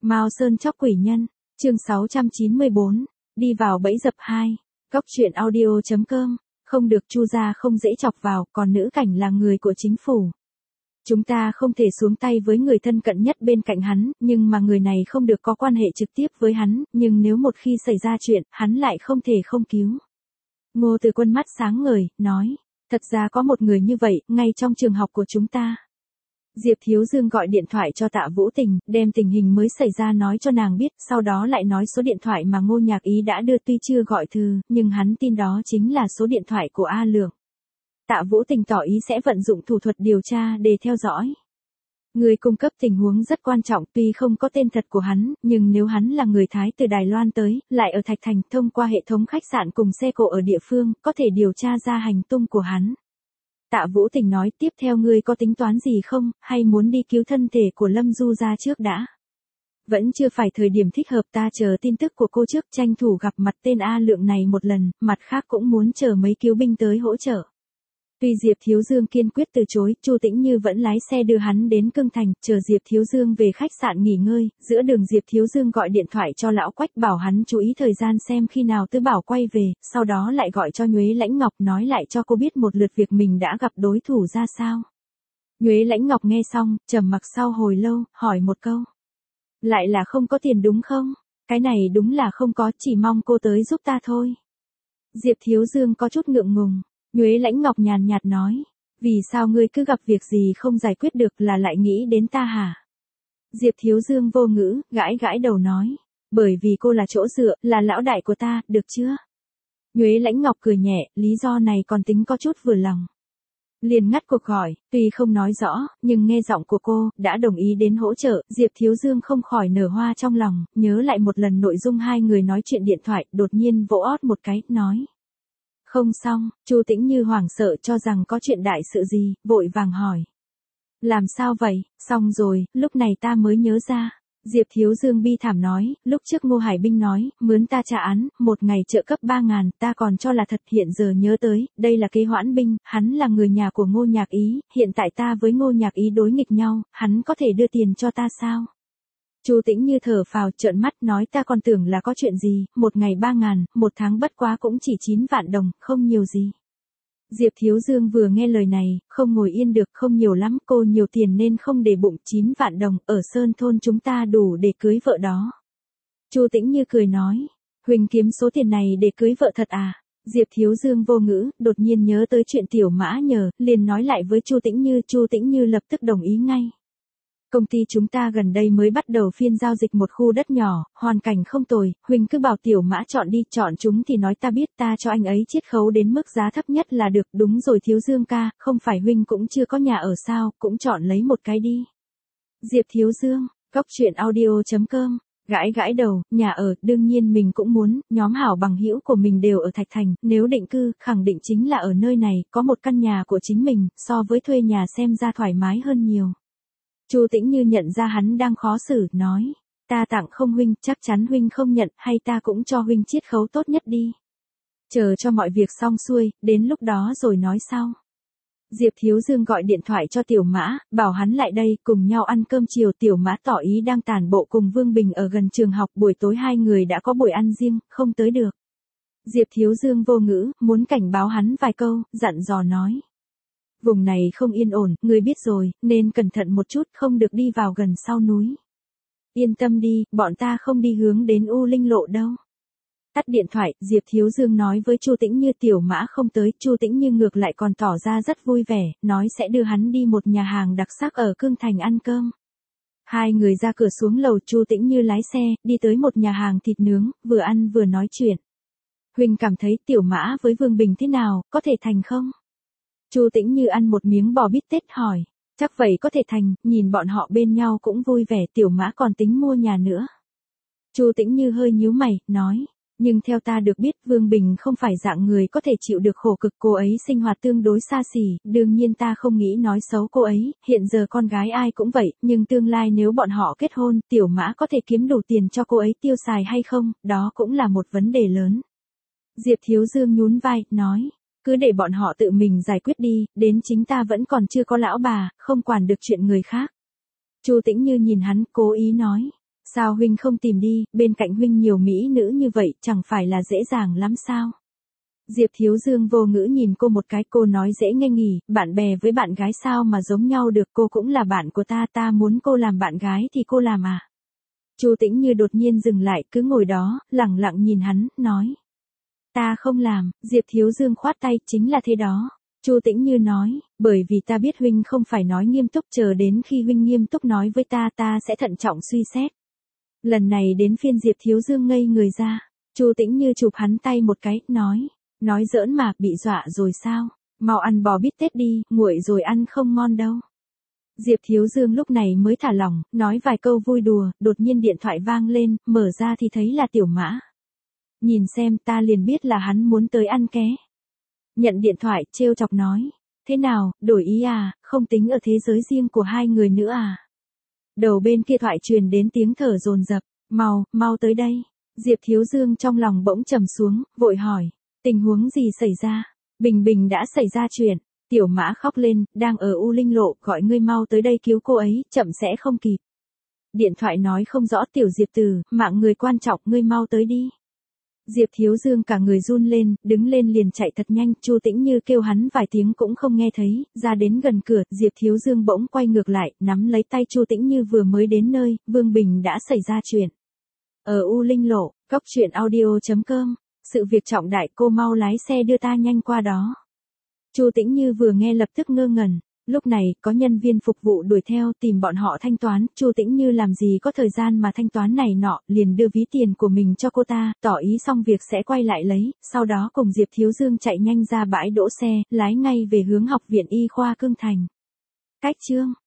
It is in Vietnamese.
Mao Sơn chóc quỷ nhân, chương 694, đi vào bẫy dập 2, Cóc truyện audio.com, không được Chu gia không dễ chọc vào, còn nữ cảnh là người của chính phủ. Chúng ta không thể xuống tay với người thân cận nhất bên cạnh hắn, nhưng mà người này không được có quan hệ trực tiếp với hắn, nhưng nếu một khi xảy ra chuyện, hắn lại không thể không cứu. Ngô Từ Quân mắt sáng ngời, nói, thật ra có một người như vậy, ngay trong trường học của chúng ta. Diệp Thiếu Dương gọi điện thoại cho Tạ Vũ Tình, đem tình hình mới xảy ra nói cho nàng biết, sau đó lại nói số điện thoại mà Ngô Nhạc Ý đã đưa, tuy chưa gọi thư, nhưng hắn tin đó chính là số điện thoại của A Lượng. Tạ Vũ Tình tỏ ý sẽ vận dụng thủ thuật điều tra để theo dõi. Người cung cấp tình huống rất quan trọng, tuy không có tên thật của hắn, nhưng nếu hắn là người Thái từ Đài Loan tới, lại ở Thạch Thành, thông qua hệ thống khách sạn cùng xe cộ ở địa phương, có thể điều tra ra hành tung của hắn. Tạ Vũ Tình nói, tiếp theo ngươi có tính toán gì không, hay muốn đi cứu thân thể của Lâm Du ra trước đã? Vẫn chưa phải thời điểm thích hợp, ta chờ tin tức của cô trước, tranh thủ gặp mặt tên A Lượng này một lần, mặt khác cũng muốn chờ mấy cứu binh tới hỗ trợ. Tuy Diệp Thiếu Dương kiên quyết từ chối, Chu Tĩnh Như vẫn lái xe đưa hắn đến Cương Thành, chờ Diệp Thiếu Dương về khách sạn nghỉ ngơi, giữa đường Diệp Thiếu Dương gọi điện thoại cho Lão Quách bảo hắn chú ý thời gian xem khi nào Tứ Bảo quay về, sau đó lại gọi cho Nhuế Lãnh Ngọc nói lại cho cô biết một lượt việc mình đã gặp đối thủ ra sao. Nhuế Lãnh Ngọc nghe xong, trầm mặc sau hồi lâu, hỏi một câu. Lại là không có tiền đúng không? Cái này đúng là không có, chỉ mong cô tới giúp ta thôi. Diệp Thiếu Dương có chút ngượng ngùng. Nhuế Lãnh Ngọc nhàn nhạt nói, vì sao ngươi cứ gặp việc gì không giải quyết được là lại nghĩ đến ta hả? Diệp Thiếu Dương vô ngữ, gãi gãi đầu nói, bởi vì cô là chỗ dựa, là lão đại của ta, được chưa? Nhuế Lãnh Ngọc cười nhẹ, lý do này còn tính có chút vừa lòng. Liền ngắt cuộc gọi, tuy không nói rõ, nhưng nghe giọng của cô, đã đồng ý đến hỗ trợ, Diệp Thiếu Dương không khỏi nở hoa trong lòng, nhớ lại một lần nội dung hai người nói chuyện điện thoại, đột nhiên vỗ ót một cái, nói. Không xong, Chu Tĩnh Như hoảng sợ cho rằng có chuyện đại sự gì, vội vàng hỏi. Làm sao vậy, xong rồi, lúc này ta mới nhớ ra. Diệp Thiếu Dương bi thảm nói, lúc trước Ngô Hải Binh nói, mướn ta trả án, một ngày trợ cấp 3.000, ta còn cho là thật, hiện giờ nhớ tới, đây là kế hoãn binh, hắn là người nhà của Ngô Nhạc Ý, hiện tại ta với Ngô Nhạc Ý đối nghịch nhau, hắn có thể đưa tiền cho ta sao? Chu Tĩnh Như thở phào, trợn mắt nói ta còn tưởng là có chuyện gì, một ngày 3.000, một tháng bất quá cũng chỉ 9 vạn đồng, không nhiều gì. Diệp Thiếu Dương vừa nghe lời này, không ngồi yên được, không nhiều lắm, cô nhiều tiền nên không để bụng, 9 vạn đồng, ở Sơn Thôn chúng ta đủ để cưới vợ đó. Chu Tĩnh Như cười nói, Huỳnh kiếm số tiền này để cưới vợ thật à? Diệp Thiếu Dương vô ngữ, đột nhiên nhớ tới chuyện Tiểu Mã nhờ, liền nói lại với Chu Tĩnh Như lập tức đồng ý ngay. Công ty chúng ta gần đây mới bắt đầu phiên giao dịch một khu đất nhỏ, hoàn cảnh không tồi, Huỳnh cứ bảo Tiểu Mã chọn đi, chọn chúng thì nói ta biết, ta cho anh ấy chiết khấu đến mức giá thấp nhất là được, đúng rồi Thiếu Dương ca, không phải Huỳnh cũng chưa có nhà ở sao, cũng chọn lấy một cái đi. Diệp Thiếu Dương, Cóc truyện audio.com, gãi gãi đầu, nhà ở, đương nhiên mình cũng muốn, nhóm hảo bằng hữu của mình đều ở Thạch Thành, nếu định cư, khẳng định chính là ở nơi này, có một căn nhà của chính mình, so với thuê nhà xem ra thoải mái hơn nhiều. Chu Tĩnh Như nhận ra hắn đang khó xử, nói, ta tặng không Huynh, chắc chắn Huynh không nhận, hay ta cũng cho Huynh chiết khấu tốt nhất đi. Chờ cho mọi việc xong xuôi, đến lúc đó rồi nói sau. Diệp Thiếu Dương gọi điện thoại cho Tiểu Mã, bảo hắn lại đây, cùng nhau ăn cơm chiều. Tiểu Mã tỏ ý đang tản bộ cùng Vương Bình ở gần trường học, buổi tối hai người đã có buổi ăn riêng, không tới được. Diệp Thiếu Dương vô ngữ, muốn cảnh báo hắn vài câu, dặn dò nói. Vùng này không yên ổn, ngươi biết rồi, nên cẩn thận một chút, không được đi vào gần sau núi. Yên tâm đi, bọn ta không đi hướng đến U Linh Lộ đâu. Tắt điện thoại, Diệp Thiếu Dương nói với Chu Tĩnh Như Tiểu Mã không tới, Chu Tĩnh Như ngược lại còn tỏ ra rất vui vẻ, nói sẽ đưa hắn đi một nhà hàng đặc sắc ở Cương Thành ăn cơm. Hai người ra cửa xuống lầu, Chu Tĩnh Như lái xe, đi tới một nhà hàng thịt nướng, vừa ăn vừa nói chuyện. Huỳnh cảm thấy Tiểu Mã với Vương Bình thế nào, có thể thành không? Chu Tĩnh Như ăn một miếng bò bít tết hỏi, chắc vậy có thể thành, nhìn bọn họ bên nhau cũng vui vẻ, Tiểu Mã còn tính mua nhà nữa. Chu Tĩnh Như hơi nhíu mày, nói, nhưng theo ta được biết Vương Bình không phải dạng người có thể chịu được khổ cực, cô ấy sinh hoạt tương đối xa xỉ, đương nhiên ta không nghĩ nói xấu cô ấy, hiện giờ con gái ai cũng vậy, nhưng tương lai nếu bọn họ kết hôn, Tiểu Mã có thể kiếm đủ tiền cho cô ấy tiêu xài hay không, đó cũng là một vấn đề lớn. Diệp Thiếu Dương nhún vai, nói. Cứ để bọn họ tự mình giải quyết đi, đến chính ta vẫn còn chưa có lão bà, không quản được chuyện người khác. Chu Tĩnh Như nhìn hắn, cố ý nói. Sao huynh không tìm đi, bên cạnh huynh nhiều mỹ nữ như vậy, chẳng phải là dễ dàng lắm sao? Diệp Thiếu Dương vô ngữ nhìn cô một cái, cô nói dễ nghe nghỉ, bạn bè với bạn gái sao mà giống nhau được, cô cũng là bạn của ta, ta muốn cô làm bạn gái thì cô làm à? Chu Tĩnh Như đột nhiên dừng lại, cứ ngồi đó, lẳng lặng nhìn hắn, nói. Ta không làm, Diệp Thiếu Dương khoát tay, chính là thế đó. Chu Tĩnh Như nói, bởi vì ta biết huynh không phải nói nghiêm túc, chờ đến khi huynh nghiêm túc nói với ta, ta sẽ thận trọng suy xét. Lần này đến phiên Diệp Thiếu Dương ngây người ra. Chu Tĩnh Như chụp hắn tay một cái, nói giỡn mà, bị dọa rồi sao? Mau ăn bò bít tết đi, nguội rồi ăn không ngon đâu. Diệp Thiếu Dương lúc này mới thả lỏng, nói vài câu vui đùa, đột nhiên điện thoại vang lên, mở ra thì thấy là Tiểu Mã. Nhìn xem, ta liền biết là hắn muốn tới ăn ké. Nhận điện thoại, trêu chọc nói. Thế nào, đổi ý à, không tính ở thế giới riêng của hai người nữa à? Đầu bên kia thoại truyền đến tiếng thở dồn dập, mau tới đây. Diệp Thiếu Dương trong lòng bỗng trầm xuống, vội hỏi, tình huống gì xảy ra? Bình Bình đã xảy ra chuyện. Tiểu Mã khóc lên, đang ở U Linh Lộ, gọi ngươi mau tới đây cứu cô ấy, chậm sẽ không kịp. Điện thoại nói không rõ, Tiểu Diệp Tử, mạng người quan trọng, ngươi mau tới đi. Diệp Thiếu Dương cả người run lên, đứng lên liền chạy thật nhanh, Chu Tĩnh Như kêu hắn vài tiếng cũng không nghe thấy, ra đến gần cửa, Diệp Thiếu Dương bỗng quay ngược lại, nắm lấy tay Chu Tĩnh Như vừa mới đến nơi, Vương Bình đã xảy ra chuyện. Ở U Linh Lộ, coctruyện.audio.com, sự việc trọng đại, cô mau lái xe đưa ta nhanh qua đó. Chu Tĩnh Như vừa nghe lập tức ngơ ngẩn. Lúc này, có nhân viên phục vụ đuổi theo tìm bọn họ thanh toán, Chu Tĩnh Như làm gì có thời gian mà thanh toán này nọ, liền đưa ví tiền của mình cho cô ta, tỏ ý xong việc sẽ quay lại lấy, sau đó cùng Diệp Thiếu Dương chạy nhanh ra bãi đỗ xe, lái ngay về hướng Học viện Y khoa Cương Thành. Cách chương